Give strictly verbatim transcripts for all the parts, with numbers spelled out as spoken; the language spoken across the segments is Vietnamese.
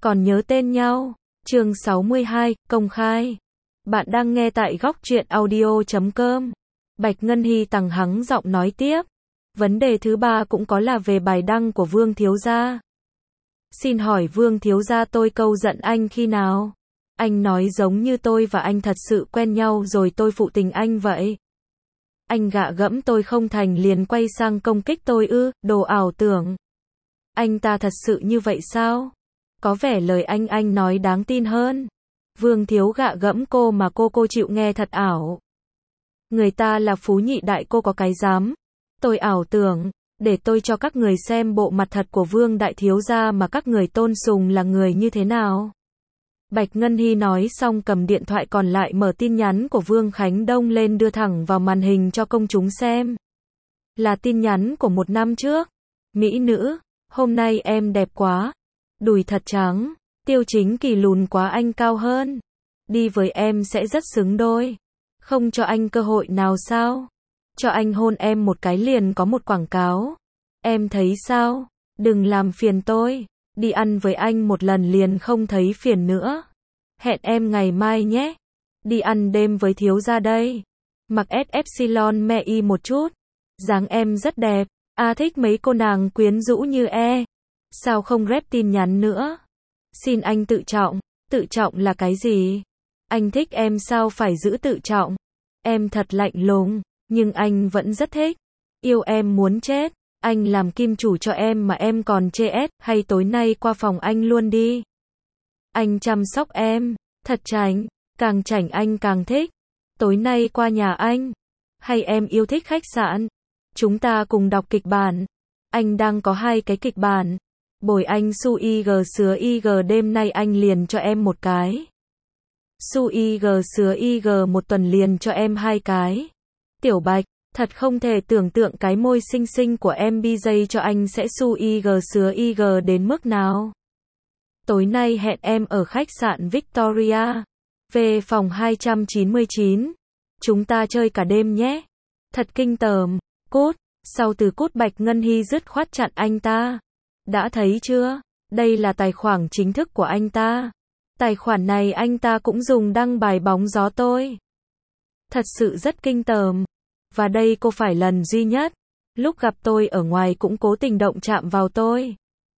Còn nhớ tên nhau. Chương sáu mươi hai, công khai. Bạn đang nghe tại góc truyện audio chấm com. Bạch Ngân Hy tằng hắng giọng nói tiếp. Vấn đề thứ ba cũng có là về bài đăng của Vương thiếu gia. Xin hỏi Vương thiếu gia tôi câu giận anh khi nào? Anh nói giống như tôi và anh thật sự quen nhau rồi tôi phụ tình anh vậy. Anh gạ gẫm tôi không thành liền quay sang công kích tôi ư, đồ ảo tưởng. Anh ta thật sự như vậy sao? Có vẻ lời anh anh nói đáng tin hơn. Vương thiếu gạ gẫm cô mà cô cô chịu nghe thật ảo. Người ta là phú nhị đại cô có cái dám. Tôi ảo tưởng, để tôi cho các người xem bộ mặt thật của Vương đại thiếu gia mà các người tôn sùng là người như thế nào. Bạch Ngân Hy nói xong cầm điện thoại còn lại mở tin nhắn của Vương Khánh Đông lên đưa thẳng vào màn hình cho công chúng xem. Là tin nhắn của một năm trước. Mỹ nữ, hôm nay em đẹp quá. Đùi thật trắng. Tiêu Chính Kỳ lùn quá anh cao hơn. Đi với em sẽ rất xứng đôi. Không cho anh cơ hội nào sao? Cho anh hôn em một cái liền có một quảng cáo. Em thấy sao? Đừng làm phiền tôi. Đi ăn với anh một lần liền không thấy phiền nữa. Hẹn em ngày mai nhé. Đi ăn đêm với thiếu gia đây. Mặc ét epsilon me y một chút. Dáng em rất đẹp. A thích mấy cô nàng quyến rũ như e. Sao không rep tin nhắn nữa? Xin anh tự trọng. Tự trọng là cái gì? Anh thích em sao phải giữ tự trọng? Em thật lạnh lùng, nhưng anh vẫn rất thích. Yêu em muốn chết. Anh làm kim chủ cho em mà em còn chê ét, hay tối nay qua phòng anh luôn đi. Anh chăm sóc em, thật chảnh, càng chảnh anh càng thích. Tối nay qua nhà anh, hay em yêu thích khách sạn. Chúng ta cùng đọc kịch bản. Anh đang có hai cái kịch bản. Bồi anh su ig sứa ig đêm nay anh liền cho em một cái. Su ig sứa ig một tuần liền cho em hai cái. Tiểu Bạch, thật không thể tưởng tượng cái môi xinh xinh của em bê jay cho anh sẽ su ig sứa ig đến mức nào. Tối nay hẹn em ở khách sạn Victoria. Về phòng hai trăm chín mươi chín. Chúng ta chơi cả đêm nhé. Thật kinh tởm. Cút. Sau từ cút Bạch Ngân Hy dứt khoát chặn anh ta. Đã thấy chưa? Đây là tài khoản chính thức của anh ta. Tài khoản này anh ta cũng dùng đăng bài bóng gió tôi. Thật sự rất kinh tởm. Và đây cô phải lần duy nhất. Lúc gặp tôi ở ngoài cũng cố tình động chạm vào tôi.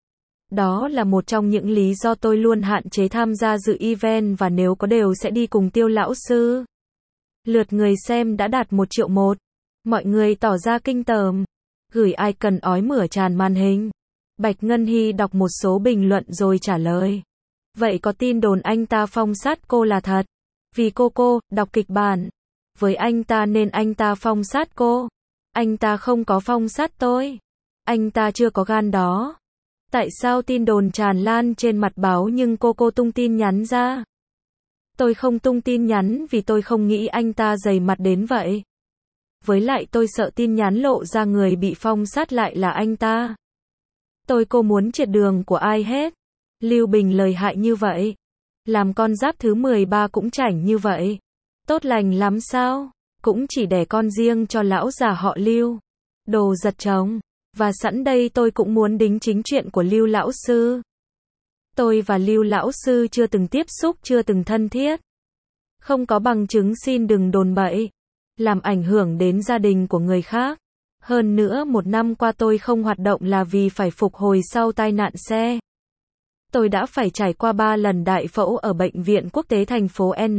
Đó là một trong những lý do tôi luôn hạn chế tham gia dự event và nếu có đều sẽ đi cùng Tiêu lão sư. Lượt người xem đã đạt một triệu một. Mọi người tỏ ra kinh tởm. Gửi icon ói mửa tràn màn hình. Bạch Ngân Hy đọc một số bình luận rồi trả lời. Vậy có tin đồn anh ta phong sát cô là thật? Vì cô cô, đọc kịch bản. Với anh ta nên anh ta phong sát cô. Anh ta không có phong sát tôi. Anh ta chưa có gan đó. Tại sao tin đồn tràn lan trên mặt báo nhưng cô cô tung tin nhắn ra? Tôi không tung tin nhắn vì tôi không nghĩ anh ta dày mặt đến vậy. Với lại tôi sợ tin nhắn lộ ra người bị phong sát lại là anh ta. Tôi cô muốn triệt đường của ai hết. Lưu Bình lời hại như vậy. Làm con giáp thứ mười ba cũng chảnh như vậy. Tốt lành lắm sao? Cũng chỉ đẻ con riêng cho lão già họ Lưu. Đồ giật chồng. Và sẵn đây tôi cũng muốn đính chính chuyện của Lưu lão sư. Tôi và Lưu lão sư chưa từng tiếp xúc, chưa từng thân thiết. Không có bằng chứng xin đừng đồn bậy. Làm ảnh hưởng đến gia đình của người khác. Hơn nữa một năm qua tôi không hoạt động là vì phải phục hồi sau tai nạn xe. Tôi đã phải trải qua ba lần đại phẫu ở Bệnh viện Quốc tế thành phố N.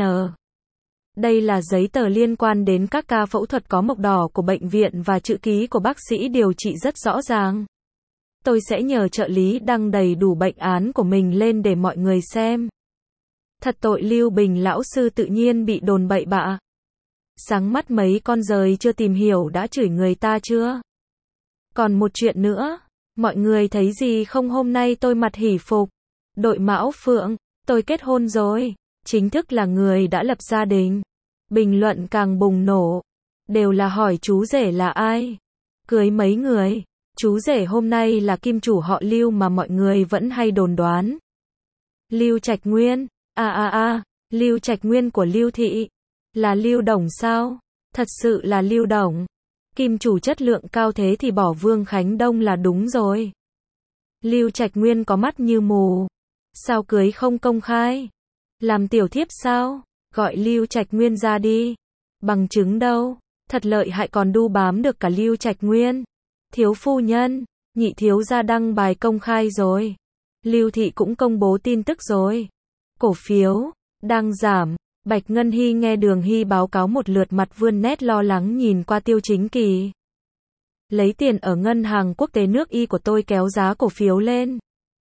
Đây là giấy tờ liên quan đến các ca phẫu thuật có mộc đỏ của bệnh viện và chữ ký của bác sĩ điều trị rất rõ ràng. Tôi sẽ nhờ trợ lý đăng đầy đủ bệnh án của mình lên để mọi người xem. Thật tội Lưu Bình lão sư tự nhiên bị đồn bậy bạ. Sáng mắt mấy con giời chưa tìm hiểu đã chửi người ta chưa? Còn một chuyện nữa. Mọi người thấy gì không hôm nay tôi mặc hỷ phục. Đội mão phượng. Tôi kết hôn rồi. Chính thức là người đã lập gia đình. Bình luận càng bùng nổ. Đều là hỏi chú rể là ai? Cưới mấy người? Chú rể hôm nay là kim chủ họ Lưu mà mọi người vẫn hay đồn đoán. Lưu Trạch Nguyên. À à à. Lưu Trạch Nguyên của Lưu Thị. Là Lưu Đồng sao? Thật sự là Lưu Đồng. Kim chủ chất lượng cao thế thì bỏ Vương Khánh Đông là đúng rồi. Lưu Trạch Nguyên có mắt như mù. Sao cưới không công khai? Làm tiểu thiếp sao? Gọi Lưu Trạch Nguyên ra đi. Bằng chứng đâu? Thật lợi hại, còn đu bám được cả Lưu Trạch Nguyên. Thiếu phu nhân, nhị thiếu gia đăng bài công khai rồi. Lưu thị cũng công bố tin tức rồi. Cổ phiếu đang giảm. Bạch Ngân Hy nghe Đường Hy báo cáo một lượt, mặt vươn nét lo lắng nhìn qua Tiêu Chính Kỳ. Lấy tiền ở ngân hàng quốc tế nước Y của tôi kéo giá cổ phiếu lên.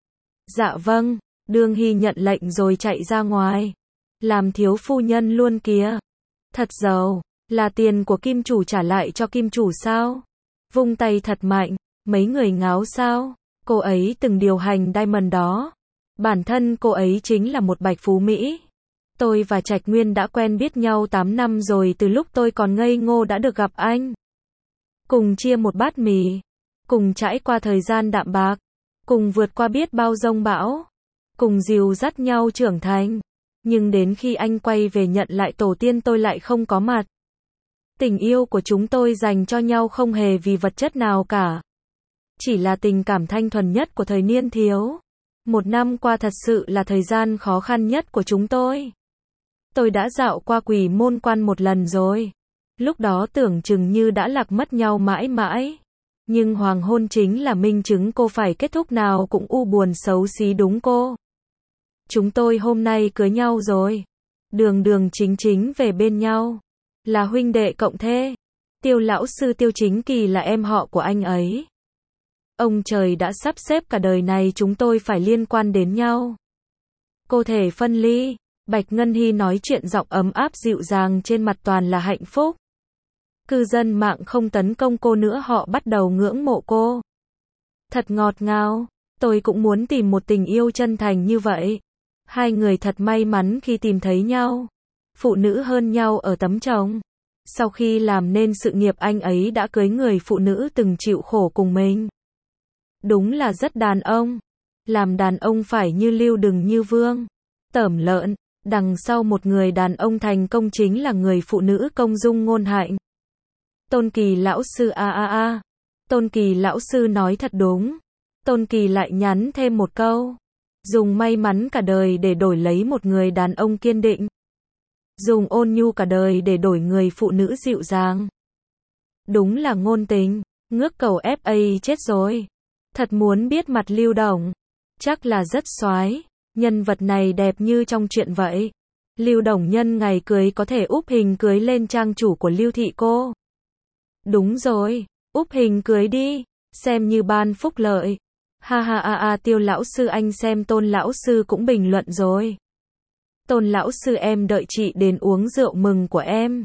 Dạ vâng. Đường Hy nhận lệnh rồi chạy ra ngoài. Làm thiếu phu nhân luôn kìa. Thật giàu. Là tiền của kim chủ trả lại cho kim chủ sao? Vung tay thật mạnh. Mấy người ngáo sao? Cô ấy từng điều hành Diamond đó. Bản thân cô ấy chính là một bạch phú Mỹ. Tôi và Trạch Nguyên đã quen biết nhau tám năm rồi, từ lúc tôi còn ngây ngô đã được gặp anh. Cùng chia một bát mì. Cùng trải qua thời gian đạm bạc. Cùng vượt qua biết bao giông bão. Cùng dìu dắt nhau trưởng thành. Nhưng đến khi anh quay về nhận lại tổ tiên, tôi lại không có mặt. Tình yêu của chúng tôi dành cho nhau không hề vì vật chất nào cả. Chỉ là tình cảm thanh thuần nhất của thời niên thiếu. Một năm qua thật sự là thời gian khó khăn nhất của chúng tôi. Tôi đã dạo qua Quỷ Môn Quan một lần rồi. Lúc đó tưởng chừng như đã lạc mất nhau mãi mãi. Nhưng hoàng hôn chính là minh chứng cô phải kết thúc nào cũng u buồn xấu xí đúng cô. Chúng tôi hôm nay cưới nhau rồi. Đường đường chính chính về bên nhau. Là huynh đệ cộng thê. Tiêu lão sư Tiêu Chính Kỳ là em họ của anh ấy. Ông trời đã sắp xếp cả đời này chúng tôi phải liên quan đến nhau. Cô thể phân ly. Bạch Ngân Hy nói chuyện giọng ấm áp dịu dàng, trên mặt toàn là hạnh phúc. Cư dân mạng không tấn công cô nữa, họ bắt đầu ngưỡng mộ cô. Thật ngọt ngào. Tôi cũng muốn tìm một tình yêu chân thành như vậy. Hai người thật may mắn khi tìm thấy nhau. Phụ nữ hơn nhau ở tấm chồng. Sau khi làm nên sự nghiệp, anh ấy đã cưới người phụ nữ từng chịu khổ cùng mình. Đúng là rất đàn ông. Làm đàn ông phải như Lưu, đừng như Vương. Tởm lợn. Đằng sau một người đàn ông thành công chính là người phụ nữ công dung ngôn hạnh. Tôn Kỳ lão sư a a a. Tôn Kỳ lão sư nói thật đúng. Tôn Kỳ lại nhắn thêm một câu. Dùng may mắn cả đời để đổi lấy một người đàn ông kiên định. Dùng ôn nhu cả đời để đổi người phụ nữ dịu dàng. Đúng là ngôn tình. Ngước cầu ép a chết rồi. Thật muốn biết mặt Lưu Đồng. Chắc là rất soái. Nhân vật này đẹp như trong truyện vậy. Lưu Đồng nhân ngày cưới có thể úp hình cưới lên trang chủ của Lưu thị cô. Đúng rồi, úp hình cưới đi, xem như ban phúc lợi. Ha ha a a Tiêu lão sư, anh xem Tôn lão sư cũng bình luận rồi. Tôn lão sư, em đợi chị đến uống rượu mừng của em.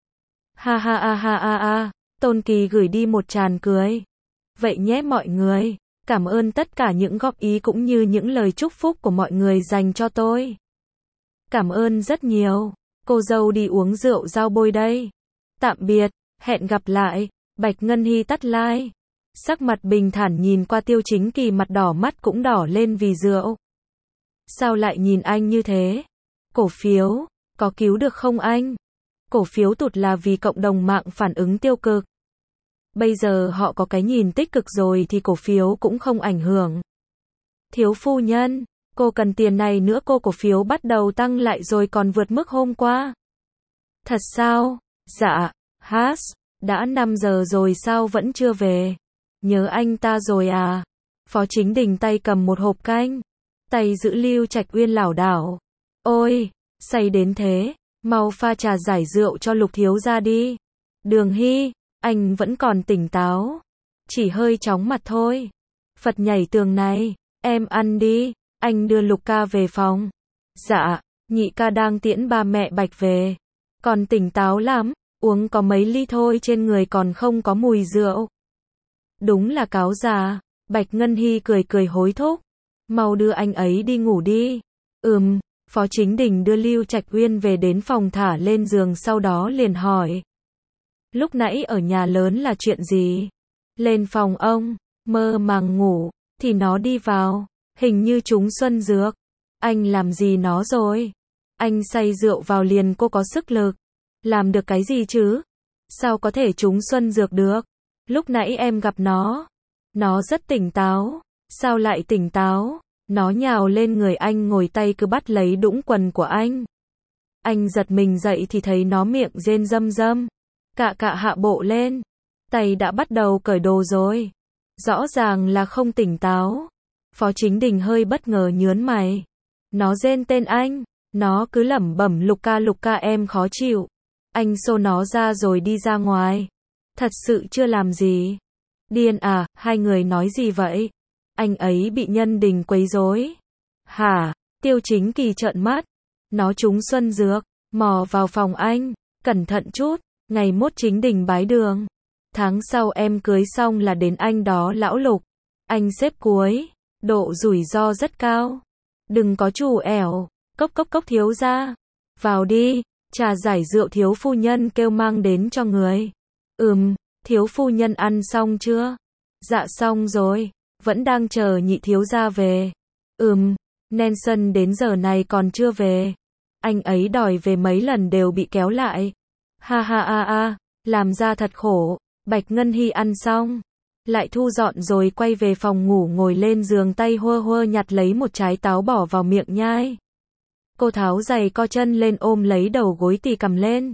Ha ha a ha a a, Tôn Kỳ gửi đi một tràng cười. Vậy nhé mọi người. Cảm ơn tất cả những góp ý cũng như những lời chúc phúc của mọi người dành cho tôi. Cảm ơn rất nhiều. Cô dâu đi uống rượu giao bôi đây. Tạm biệt, hẹn gặp lại. Bạch Ngân Hy tắt like. Sắc mặt bình thản nhìn qua Tiêu Chính Kỳ, mặt đỏ, mắt cũng đỏ lên vì rượu. Sao lại nhìn anh như thế? Cổ phiếu, có cứu được không anh? Cổ phiếu tụt là vì cộng đồng mạng phản ứng tiêu cực. Bây giờ họ có cái nhìn tích cực rồi thì cổ phiếu cũng không ảnh hưởng. Thiếu phu nhân, cô cần tiền này nữa, cô cổ phiếu bắt đầu tăng lại rồi còn vượt mức hôm qua. Thật sao? Dạ, Has, đã năm giờ rồi sao vẫn chưa về? Nhớ anh ta rồi à? Phó Chính Đình tay cầm một hộp canh, tay giữ Lưu Trạch Uyên lảo đảo. Ôi, say đến thế, mau pha trà giải rượu cho Lục thiếu gia đi. Đường Hy, anh vẫn còn tỉnh táo, chỉ hơi chóng mặt thôi. Phật nhảy tường này, em ăn đi, anh đưa Lục ca về phòng. Dạ, nhị ca đang tiễn ba mẹ Bạch về. Còn tỉnh táo lắm, uống có mấy ly thôi, trên người còn không có mùi rượu. Đúng là cáo già. Bạch Ngân Hy cười cười hối thúc. Mau đưa anh ấy đi ngủ đi. Ừm, Phó Chính Đình đưa Lưu Trạch Uyên về đến phòng thả lên giường, sau đó liền hỏi. Lúc nãy ở nhà lớn là chuyện gì? Lên phòng ông, mơ màng ngủ, thì nó đi vào, hình như trúng xuân dược. Anh làm gì nó rồi? Anh say rượu vào liền, cô có sức lực. Làm được cái gì chứ? Sao có thể trúng xuân dược được? Lúc nãy em gặp nó. Nó rất tỉnh táo. Sao lại tỉnh táo? Nó nhào lên người anh ngồi tay cứ bắt lấy đũng quần của anh. Anh giật mình dậy thì thấy nó miệng rên râm râm. Cạ cạ hạ bộ lên. Tay đã bắt đầu cởi đồ rồi. Rõ ràng là không tỉnh táo. Phó Chính Đình hơi bất ngờ nhớn mày. Nó rên tên anh. Nó cứ lẩm bẩm Luca Luca em khó chịu. Anh xô nó ra rồi đi ra ngoài. Thật sự chưa làm gì. Điên à, hai người nói gì vậy? Anh ấy bị Nhân Đình quấy rối. Hả? Tiêu Chính Kỳ trợn mắt. Nó trúng xuân dược. Mò vào phòng anh. Cẩn thận chút. Ngày mốt Chính Đình bái đường. Tháng sau em cưới xong là đến anh đó lão Lục. Anh xếp cuối. Độ rủi ro rất cao. Đừng có chủ ẻo. Cốc cốc cốc thiếu gia. Vào đi. Trà giải rượu thiếu phu nhân kêu mang đến cho người. Ừm, thiếu phu nhân ăn xong chưa? Dạ xong rồi. Vẫn đang chờ nhị thiếu gia về. Ừm, Nelson đến giờ này còn chưa về. Anh ấy đòi về mấy lần đều bị kéo lại. Ha ha ha ha, làm ra thật khổ. Bạch Ngân Hy ăn xong. Lại thu dọn rồi quay về phòng ngủ ngồi lên giường tay hơ hơ nhặt lấy một trái táo bỏ vào miệng nhai. Cô tháo giày co chân lên ôm lấy đầu gối tì cầm lên.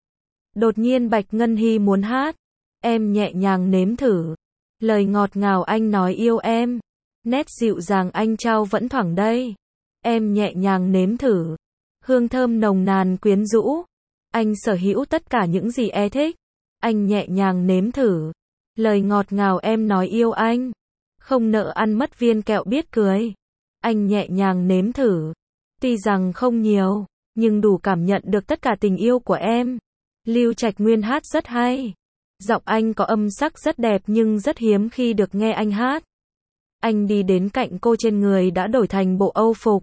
Đột nhiên Bạch Ngân Hy muốn hát. Em nhẹ nhàng nếm thử. Lời ngọt ngào anh nói yêu em. Nét dịu dàng anh trao vẫn thoảng đây. Em nhẹ nhàng nếm thử. Hương thơm nồng nàn quyến rũ. Anh sở hữu tất cả những gì em thích. Anh nhẹ nhàng nếm thử. Lời ngọt ngào em nói yêu anh. Không nợ ăn mất viên kẹo biết cười. Anh nhẹ nhàng nếm thử. Tuy rằng không nhiều, nhưng đủ cảm nhận được tất cả tình yêu của em. Lưu Trạch Nguyên hát rất hay. Giọng anh có âm sắc rất đẹp nhưng rất hiếm khi được nghe anh hát. Anh đi đến cạnh cô trên người đã đổi thành bộ âu phục.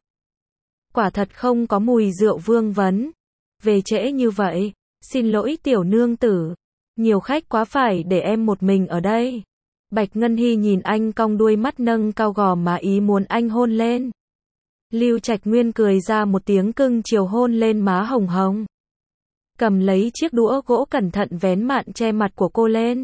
Quả thật không có mùi rượu vương vấn. Về trễ như vậy, xin lỗi tiểu nương tử. Nhiều khách quá phải để em một mình ở đây. Bạch Ngân Hy nhìn anh cong đuôi mắt nâng cao gò má ý muốn anh hôn lên. Lưu Trạch Nguyên cười ra một tiếng cưng chiều hôn lên má hồng hồng. Cầm lấy chiếc đũa gỗ cẩn thận vén mạn che mặt của cô lên.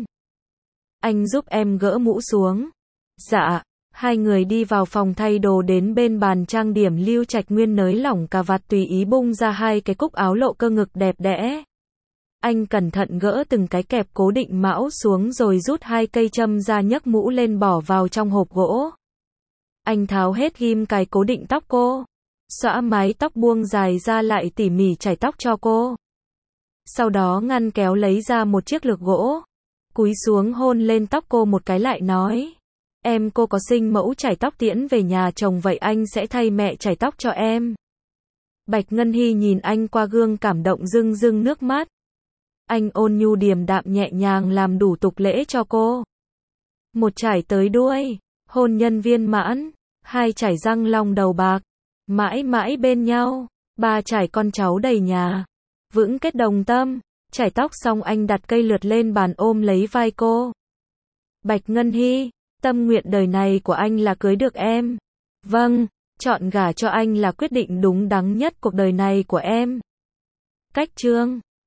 Anh giúp em gỡ mũ xuống. Dạ. Hai người đi vào phòng thay đồ đến bên bàn trang điểm Lưu Trạch Nguyên nới lỏng cà vạt tùy ý bung ra hai cái cúc áo lộ cơ ngực đẹp đẽ. Anh cẩn thận gỡ từng cái kẹp cố định mão xuống rồi rút hai cây châm ra nhấc mũ lên bỏ vào trong hộp gỗ. Anh tháo hết ghim cài cố định tóc cô. Xõa mái tóc buông dài ra lại tỉ mỉ chải tóc cho cô. Sau đó ngăn kéo lấy ra một chiếc lược gỗ. Cúi xuống hôn lên tóc cô một cái lại nói. Em cô có sinh mẫu chải tóc tiễn về nhà chồng vậy anh sẽ thay mẹ chải tóc cho em. Bạch Ngân Hy nhìn anh qua gương cảm động rưng rưng nước mắt. Anh ôn nhu điềm đạm nhẹ nhàng làm đủ tục lễ cho cô. Một chải tới đuôi, hôn nhân viên mãn, hai chải răng long đầu bạc, mãi mãi bên nhau, ba chải con cháu đầy nhà, vững kết đồng tâm. Chải tóc xong anh đặt cây lược lên bàn ôm lấy vai cô. Bạch Ngân Hy, tâm nguyện đời này của anh là cưới được em. Vâng, chọn gả cho anh là quyết định đúng đắn nhất cuộc đời này của em. Cách chương